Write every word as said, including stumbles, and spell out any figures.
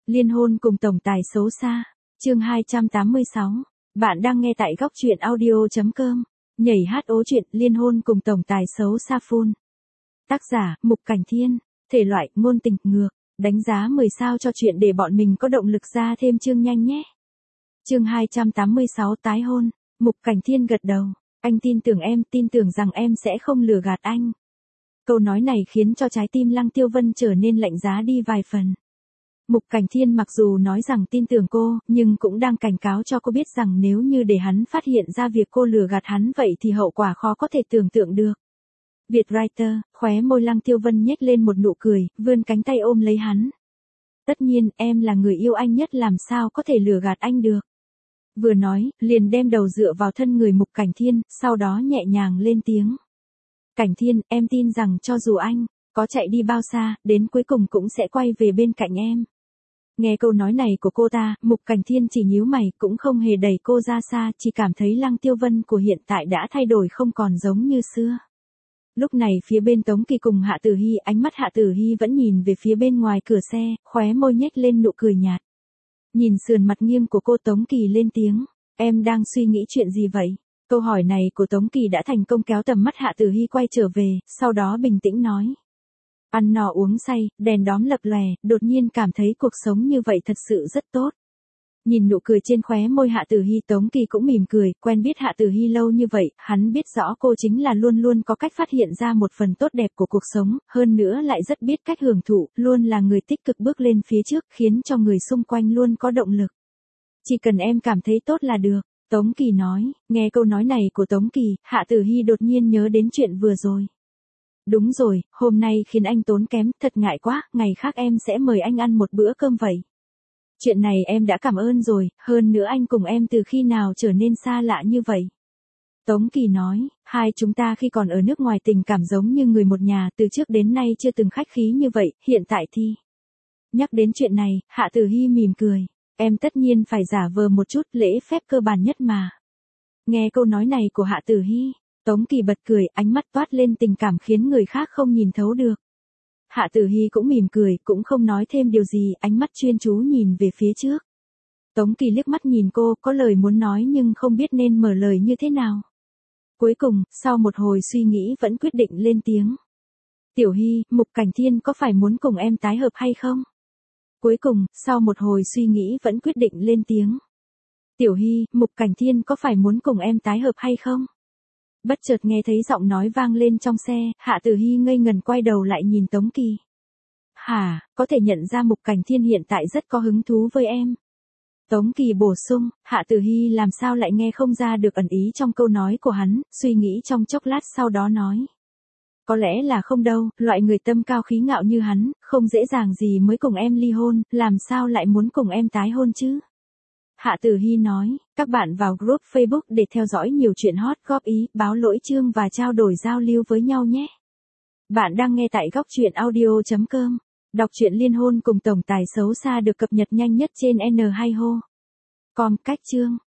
Liên hôn cùng tổng tài xấu xa. Chương hai trăm tám mươi sáu. Bạn đang nghe tại góc truyện audio chấm com. Nhảy hát ố chuyện liên hôn cùng tổng tài xấu xa full. Tác giả, Mục Cảnh Thiên. Thể loại, ngôn tình, ngược. Đánh giá mười sao cho chuyện để bọn mình có động lực ra thêm chương nhanh nhé. Chương hai trăm tám mươi sáu tái hôn. Mục Cảnh Thiên gật đầu. Anh tin tưởng em, tin tưởng rằng em sẽ không lừa gạt anh. Câu nói này khiến cho trái tim Lăng Tiêu Vân trở nên lạnh giá đi vài phần. Mục Cảnh Thiên mặc dù nói rằng tin tưởng cô, nhưng cũng đang cảnh cáo cho cô biết rằng nếu như để hắn phát hiện ra việc cô lừa gạt hắn vậy thì hậu quả khó có thể tưởng tượng được. Việt Writer, khóe môi Lăng Tiêu Vân nhếch lên một nụ cười, vươn cánh tay ôm lấy hắn. Tất nhiên, em là người yêu anh nhất, làm sao có thể lừa gạt anh được. Vừa nói, liền đem đầu dựa vào thân người Mục Cảnh Thiên, sau đó nhẹ nhàng lên tiếng. Cảnh Thiên, em tin rằng cho dù anh có chạy đi bao xa, đến cuối cùng cũng sẽ quay về bên cạnh em. Nghe câu nói này của cô ta, Mục Cảnh Thiên chỉ nhíu mày, cũng không hề đẩy cô ra xa, chỉ cảm thấy Lăng Tiêu Vân của hiện tại đã thay đổi không còn giống như xưa. Lúc này phía bên Tống Kỳ cùng Hạ Tử Hi, ánh mắt Hạ Tử Hi vẫn nhìn về phía bên ngoài cửa xe, khóe môi nhếch lên nụ cười nhạt. Nhìn sườn mặt nghiêng của cô, Tống Kỳ lên tiếng, em đang suy nghĩ chuyện gì vậy? Câu hỏi này của Tống Kỳ đã thành công kéo tầm mắt Hạ Tử Hi quay trở về, sau đó bình tĩnh nói. Ăn no uống say, đèn đóm lập lòe, đột nhiên cảm thấy cuộc sống như vậy thật sự rất tốt. Nhìn nụ cười trên khóe môi Hạ Tử Hi, Tống Kỳ cũng mỉm cười, quen biết Hạ Tử Hi lâu như vậy, hắn biết rõ cô chính là luôn luôn có cách phát hiện ra một phần tốt đẹp của cuộc sống, hơn nữa lại rất biết cách hưởng thụ, luôn là người tích cực bước lên phía trước, khiến cho người xung quanh luôn có động lực. Chỉ cần em cảm thấy tốt là được. Tống Kỳ nói. Nghe câu nói này của Tống Kỳ, Hạ Tử Hi đột nhiên nhớ đến chuyện vừa rồi. Đúng rồi, hôm nay khiến anh tốn kém, thật ngại quá, ngày khác em sẽ mời anh ăn một bữa cơm vậy. Chuyện này em đã cảm ơn rồi, hơn nữa anh cùng em từ khi nào trở nên xa lạ như vậy. Tống Kỳ nói, hai chúng ta khi còn ở nước ngoài tình cảm giống như người một nhà, từ trước đến nay chưa từng khách khí như vậy, hiện tại thì. Nhắc đến chuyện này, Hạ Tử Hi mỉm cười. Em tất nhiên phải giả vờ một chút, lễ phép cơ bản nhất mà. Nghe câu nói này của Hạ Tử Hi, Tống Kỳ bật cười, ánh mắt toát lên tình cảm khiến người khác không nhìn thấu được. Hạ Tử Hi cũng mỉm cười, cũng không nói thêm điều gì, ánh mắt chuyên chú nhìn về phía trước. Tống Kỳ liếc mắt nhìn cô, có lời muốn nói nhưng không biết nên mở lời như thế nào. Cuối cùng, sau một hồi suy nghĩ vẫn quyết định lên tiếng. Tiểu Hi, Mục Cảnh Thiên có phải muốn cùng em tái hợp hay không? Cuối cùng, sau một hồi suy nghĩ vẫn quyết định lên tiếng. Tiểu Hi, Mục Cảnh Thiên có phải muốn cùng em tái hợp hay không? Bất chợt nghe thấy giọng nói vang lên trong xe, Hạ Tử Hi ngây ngần quay đầu lại nhìn Tống Kỳ. Hả, có thể nhận ra Mục Cảnh Thiên hiện tại rất có hứng thú với em. Tống Kỳ bổ sung, Hạ Tử Hi làm sao lại nghe không ra được ẩn ý trong câu nói của hắn, suy nghĩ trong chốc lát sau đó nói. Có lẽ là không đâu, loại người tâm cao khí ngạo như hắn, không dễ dàng gì mới cùng em ly hôn, làm sao lại muốn cùng em tái hôn chứ? Hạ Tử Hi nói, các bạn vào group Facebook để theo dõi nhiều chuyện hot, góp ý, báo lỗi chương và trao đổi giao lưu với nhau nhé. Bạn đang nghe tại góc truyện audio chấm com. Đọc truyện liên hôn cùng tổng tài xấu xa được cập nhật nhanh nhất trên N hai ho chấm com. Cách chương.